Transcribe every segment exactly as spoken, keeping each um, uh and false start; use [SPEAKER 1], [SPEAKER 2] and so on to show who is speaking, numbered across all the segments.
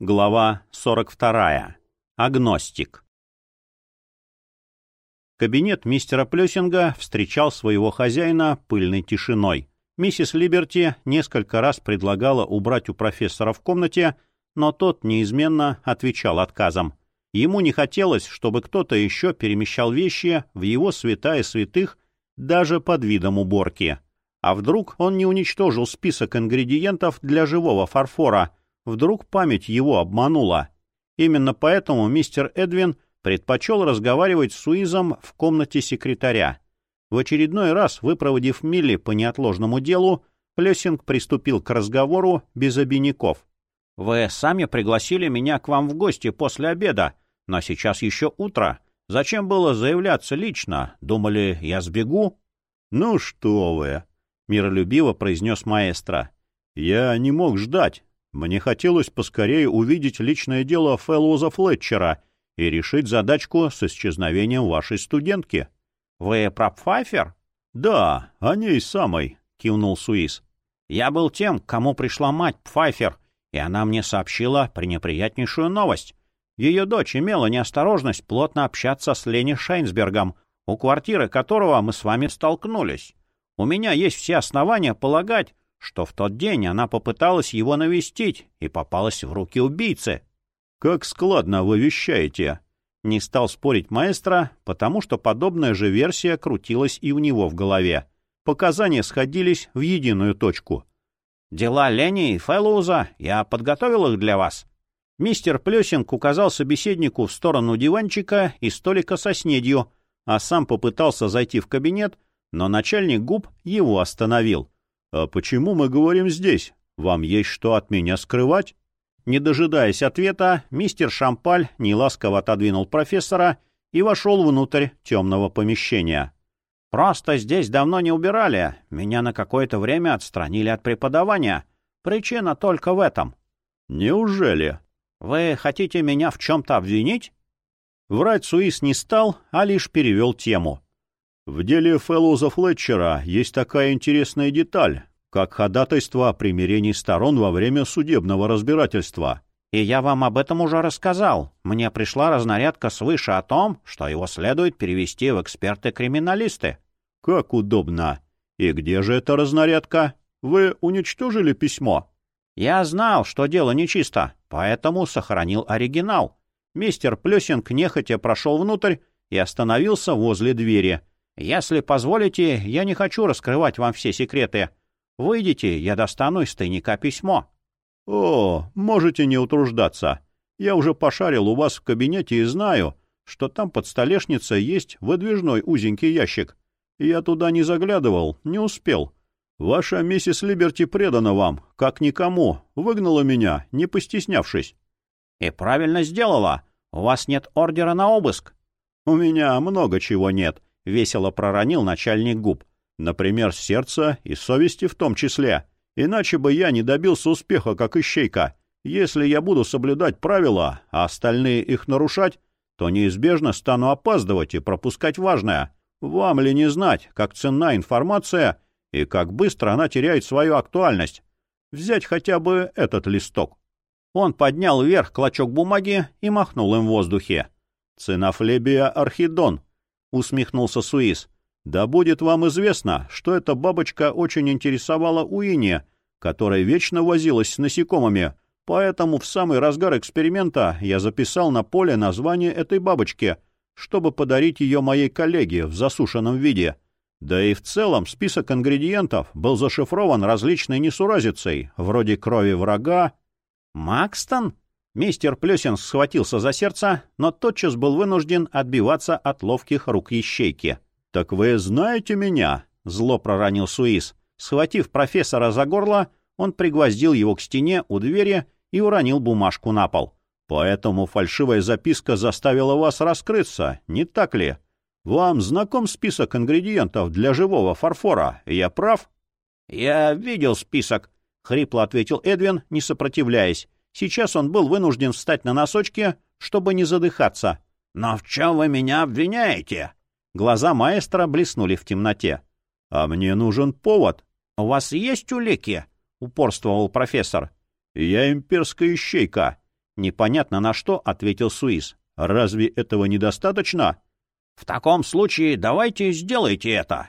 [SPEAKER 1] Глава сорок вторая. Агностик. Кабинет мистера Плессинга встречал своего хозяина пыльной тишиной. Миссис Либерти несколько раз предлагала убрать у профессора в комнате, но тот неизменно отвечал отказом. Ему не хотелось, чтобы кто-то еще перемещал вещи в его святая святых даже под видом уборки. А вдруг он не уничтожил список ингредиентов для живого фарфора? Вдруг память его обманула. Именно поэтому мистер Эдвин предпочел разговаривать с Суизом в комнате секретаря. В очередной раз, выпроводив Милли по неотложному делу, Плессинг приступил к разговору без обиняков. «Вы сами пригласили меня к вам в гости после обеда, но сейчас еще утро. Зачем было заявляться лично? Думали, я сбегу?» «Ну что вы!» — миролюбиво произнес маэстро. «Я не мог ждать. Мне хотелось поскорее увидеть личное дело Фэллоуза Флетчера и решить задачку с исчезновением вашей студентки». «Вы про Пфайфер?» «Да, о ней самой», — кивнул Суиз. «Я был тем, к кому пришла мать Пфайфер, и она мне сообщила пренеприятнейшую новость. Ее дочь имела неосторожность плотно общаться с Ленни Шейнсбергом, у квартиры которого мы с вами столкнулись. У меня есть все основания полагать, что в тот день она попыталась его навестить и попалась в руки убийцы». «Как складно вы вещаете!» Не стал спорить маэстро, потому что подобная же версия крутилась и у него в голове. Показания сходились в единую точку. «Дела Ленни и Фэллоуза, я подготовил их для вас». Мистер Плессинг указал собеседнику в сторону диванчика и столика со снедью, а сам попытался зайти в кабинет, но начальник губ его остановил. «А почему мы говорим здесь? Вам есть что от меня скрывать?» Не дожидаясь ответа, мистер Шампаль неласково отодвинул профессора и вошел внутрь темного помещения. «Просто здесь давно не убирали. Меня на какое-то время отстранили от преподавания. Причина только в этом». «Неужели?» «Вы хотите меня в чем-то обвинить?» Врать Суис не стал, а лишь перевел тему. «В деле Фэллоуза Флетчера есть такая интересная деталь, как ходатайство о примирении сторон во время судебного разбирательства». «И я вам об этом уже рассказал. Мне пришла разнарядка свыше о том, что его следует перевести в эксперты-криминалисты». «Как удобно. И где же эта разнарядка? Вы уничтожили письмо?» «Я знал, что дело нечисто, поэтому сохранил оригинал». Мистер Плессинг нехотя прошел внутрь и остановился возле двери. «Если позволите, я не хочу раскрывать вам все секреты. Выйдите, я достану из тайника письмо». «О, можете не утруждаться. Я уже пошарил у вас в кабинете и знаю, что там под столешницей есть выдвижной узенький ящик. Я туда не заглядывал, не успел. Ваша миссис Либерти предана вам, как никому, выгнала меня, не постеснявшись». «И правильно сделала. У вас нет ордера на обыск». «У меня много чего нет», — весело проронил начальник губ. «Например, сердца и совести в том числе. Иначе бы я не добился успеха, как ищейка. Если я буду соблюдать правила, а остальные их нарушать, то неизбежно стану опаздывать и пропускать важное. Вам ли не знать, как ценна информация и как быстро она теряет свою актуальность? Взять хотя бы этот листок». Он поднял вверх клочок бумаги и махнул им в воздухе. «Цинофлебия орхидон», — усмехнулся Суис. «Да будет вам известно, что эта бабочка очень интересовала Уинни, которая вечно возилась с насекомыми, поэтому в самый разгар эксперимента я записал на поле название этой бабочки, чтобы подарить ее моей коллеге в засушенном виде. Да и в целом список ингредиентов был зашифрован различной несуразицей, вроде крови врага». «Макстон?» Мистер Плессинг схватился за сердце, но тотчас был вынужден отбиваться от ловких рук ищейки. «Так вы знаете меня?» — зло проронил Суис. Схватив профессора за горло, он пригвоздил его к стене у двери и уронил бумажку на пол. «Поэтому фальшивая записка заставила вас раскрыться, не так ли? Вам знаком список ингредиентов для живого фарфора, я прав?» «Я видел список», — хрипло ответил Эдвин, не сопротивляясь. Сейчас он был вынужден встать на носочки, чтобы не задыхаться. «Но в чем вы меня обвиняете?» Глаза маэстро блеснули в темноте. «А мне нужен повод». «У вас есть улики?» — упорствовал профессор. «Я имперская ищейка. Непонятно на что ответил Суис. Разве этого недостаточно? В таком случае давайте сделайте это.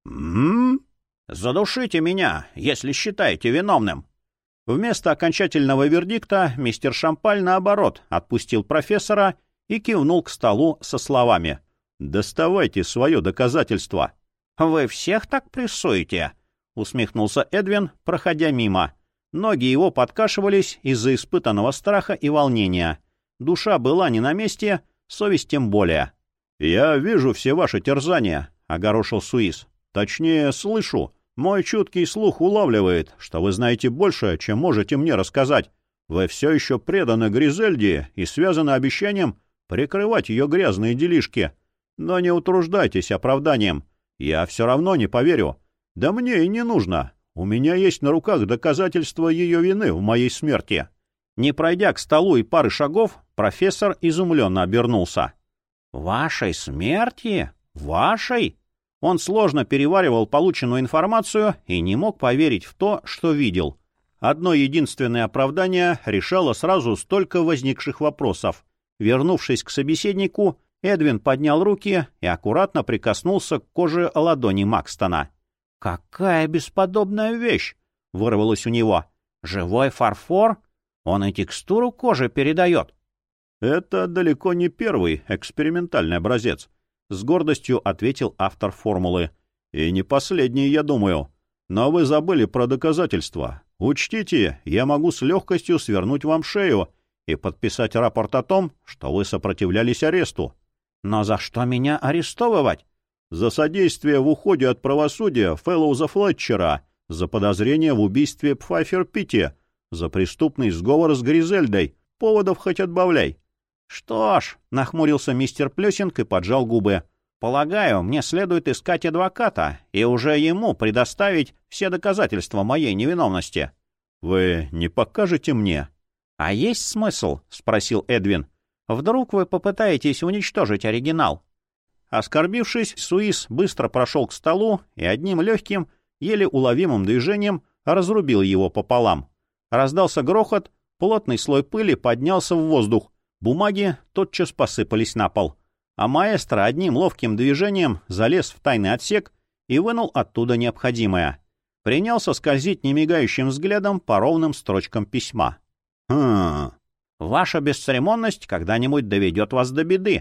[SPEAKER 1] М? Задушите меня, если считаете виновным. Вместо окончательного вердикта мистер Шампаль, наоборот, отпустил профессора и кивнул к столу со словами: «Доставайте свое доказательство». «Вы всех так прессуете?» — усмехнулся Эдвин, проходя мимо. Ноги его подкашивались из-за испытанного страха и волнения. Душа была не на месте, совесть тем более. «Я вижу все ваши терзания», — огорошил Суис. «Точнее, слышу. Мой чуткий слух улавливает, что вы знаете больше, чем можете мне рассказать. Вы все еще преданы Гризельде и связаны обещанием прикрывать ее грязные делишки. Но не утруждайтесь оправданием. Я все равно не поверю. Да мне и не нужно. У меня есть на руках доказательства ее вины в моей смерти». Не пройдя к столу и пары шагов, профессор изумленно обернулся. «Вашей смерти? Вашей?» Он сложно переваривал полученную информацию и не мог поверить в то, что видел. Одно единственное оправдание решало сразу столько возникших вопросов. Вернувшись к собеседнику, Эдвин поднял руки и аккуратно прикоснулся к коже ладони Макстона. «Какая бесподобная вещь!» — вырвалось у него. «Живой фарфор? Он и текстуру кожи передает». «Это далеко не первый экспериментальный образец», — с гордостью ответил автор формулы. «И не последний, я думаю. Но вы забыли про доказательства. Учтите, я могу с легкостью свернуть вам шею и подписать рапорт о том, что вы сопротивлялись аресту». «Но за что меня арестовывать?» «За содействие в уходе от правосудия Фэллоуза Флетчера, за подозрение в убийстве Пфайфер-Питти, за преступный сговор с Гризельдой. Поводов хоть отбавляй». «Что ж», — нахмурился мистер Плюсинг и поджал губы, — «полагаю, мне следует искать адвоката и уже ему предоставить все доказательства моей невиновности». «Вы не покажете мне?» «А есть смысл?» — спросил Эдвин. «Вдруг вы попытаетесь уничтожить оригинал?» Оскорбившись, Суис быстро прошел к столу и одним легким, еле уловимым движением разрубил его пополам. Раздался грохот, плотный слой пыли поднялся в воздух, бумаги тотчас посыпались на пол. А маэстро одним ловким движением залез в тайный отсек и вынул оттуда необходимое. Принялся скользить немигающим взглядом по ровным строчкам письма. «Хм... Ваша бесцеремонность когда-нибудь доведет вас до беды».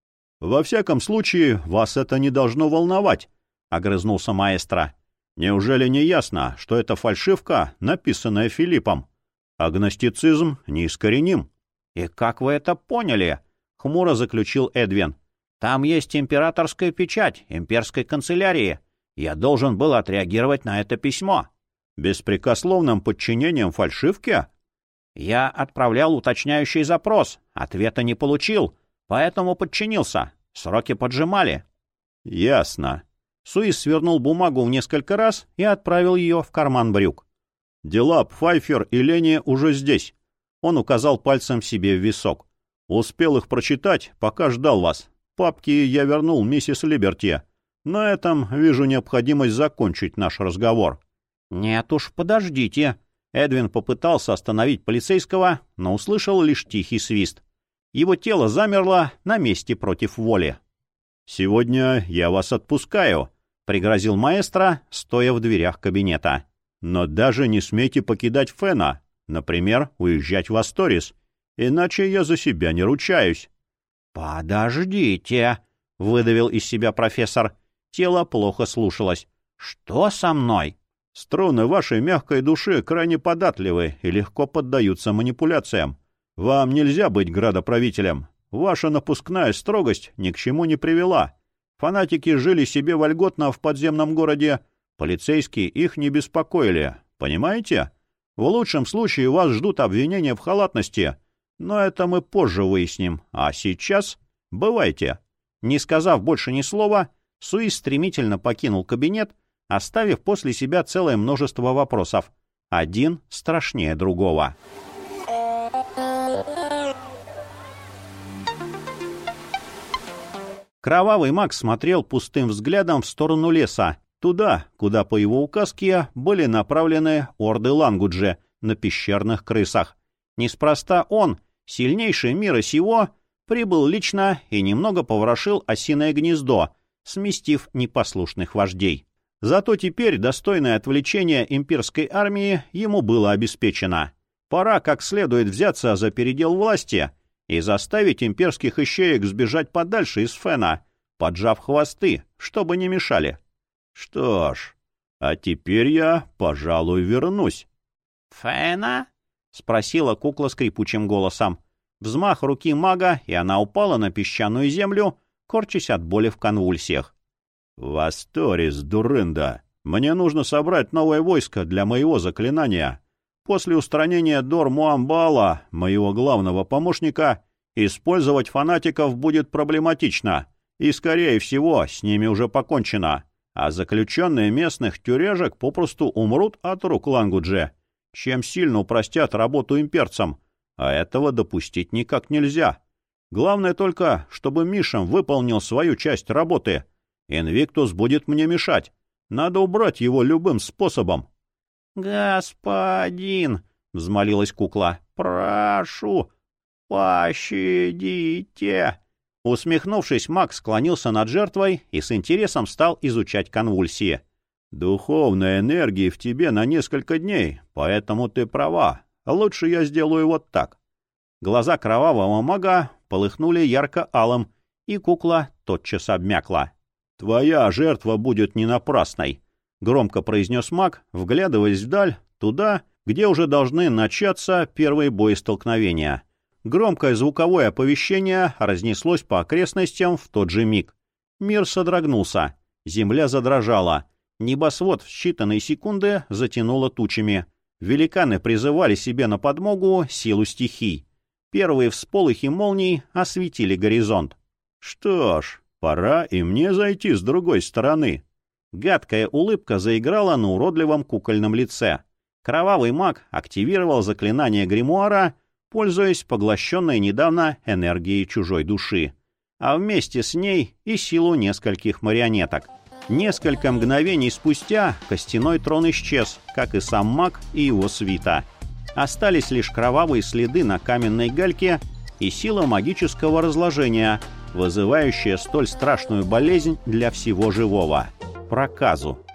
[SPEAKER 1] «Во всяком случае, вас это не должно волновать», — огрызнулся маэстро. «Неужели не ясно, что это фальшивка, написанная Филиппом? Агностицизм неискореним». «И как вы это поняли?» — хмуро заключил Эдвин. «Там есть императорская печать имперской канцелярии. Я должен был отреагировать на это письмо». «Беспрекословным подчинением фальшивке?» «Я отправлял уточняющий запрос, ответа не получил, поэтому подчинился. Сроки поджимали». «Ясно». Суис свернул бумагу в несколько раз и отправил ее в карман брюк. «Дела Пфайфер и Лени уже здесь». Он указал пальцем себе в висок. «Успел их прочитать, пока ждал вас. Папки я вернул миссис Либерти. На этом вижу необходимость закончить наш разговор». «Нет уж, подождите». Эдвин попытался остановить полицейского, но услышал лишь тихий свист. Его тело замерло на месте против воли. «Сегодня я вас отпускаю», — пригрозил маэстро, стоя в дверях кабинета. «Но даже не смейте покидать Фена. Например, уезжать в Асторис. Иначе я за себя не ручаюсь». «Подождите», — выдавил из себя профессор. Тело плохо слушалось. «Что со мной?» «Струны вашей мягкой души крайне податливы и легко поддаются манипуляциям. Вам нельзя быть градоправителем. Ваша напускная строгость ни к чему не привела. Фанатики жили себе вольготно в подземном городе. Полицейские их не беспокоили. Понимаете? В лучшем случае вас ждут обвинения в халатности. Но это мы позже выясним. А сейчас бывайте». Не сказав больше ни слова, Суис стремительно покинул кабинет, оставив после себя целое множество вопросов. Один страшнее другого. Кровавый маг смотрел пустым взглядом в сторону леса, туда, куда по его указке были направлены орды Лангуджи на пещерных крысах. Неспроста он, Сильнейший мира сего прибыл лично и немного поворошил осиное гнездо, сместив непослушных вождей. Зато теперь достойное отвлечение имперской армии ему было обеспечено. Пора как следует взяться за передел власти и заставить имперских ищеек сбежать подальше из Фена, поджав хвосты, чтобы не мешали. Что ж, а теперь я, пожалуй, вернусь. «Фена?» — спросила кукла скрипучим голосом. Взмах руки мага, и она упала на песчаную землю, корчась от боли в конвульсиях. «Васторис, дурында, мне нужно собрать новое войско для моего заклинания. После устранения Дор-Муамбаала, моего главного помощника, использовать фанатиков будет проблематично, и, скорее всего, с ними уже покончено, а заключенные местных тюрежек попросту умрут от рук Лангудже, чем сильно упростят работу имперцам, а этого допустить никак нельзя. Главное только, чтобы Мишам выполнил свою часть работы. Инвиктус будет мне мешать. Надо убрать его любым способом». «Господин», — взмолилась кукла, — «прошу, пощадите». Усмехнувшись, маг склонился над жертвой и с интересом стал изучать конвульсии. «Духовной энергии в тебе на несколько дней, поэтому ты права. Лучше я сделаю вот так». Глаза кровавого мага полыхнули ярко-алым, и кукла тотчас обмякла. «Твоя жертва будет не напрасной», — громко произнес маг, вглядываясь вдаль, туда, где уже должны начаться первые боестолкновения. Громкое звуковое оповещение разнеслось по окрестностям в тот же миг. Мир содрогнулся, земля задрожала, небосвод в считанные секунды затянуло тучами. Великаны призывали себе на подмогу силу стихий. Первые всполохи молний осветили горизонт. «Что ж, пора и мне зайти с другой стороны». Гадкая улыбка заиграла на уродливом кукольном лице. Кровавый маг активировал заклинание гримуара, пользуясь поглощенной недавно энергией чужой души, а вместе с ней и силу нескольких марионеток. Несколько мгновений спустя костяной трон исчез, как и сам маг и его свита. Остались лишь кровавые следы на каменной гальке и сила магического разложения, вызывающая столь страшную болезнь для всего живого — проказу.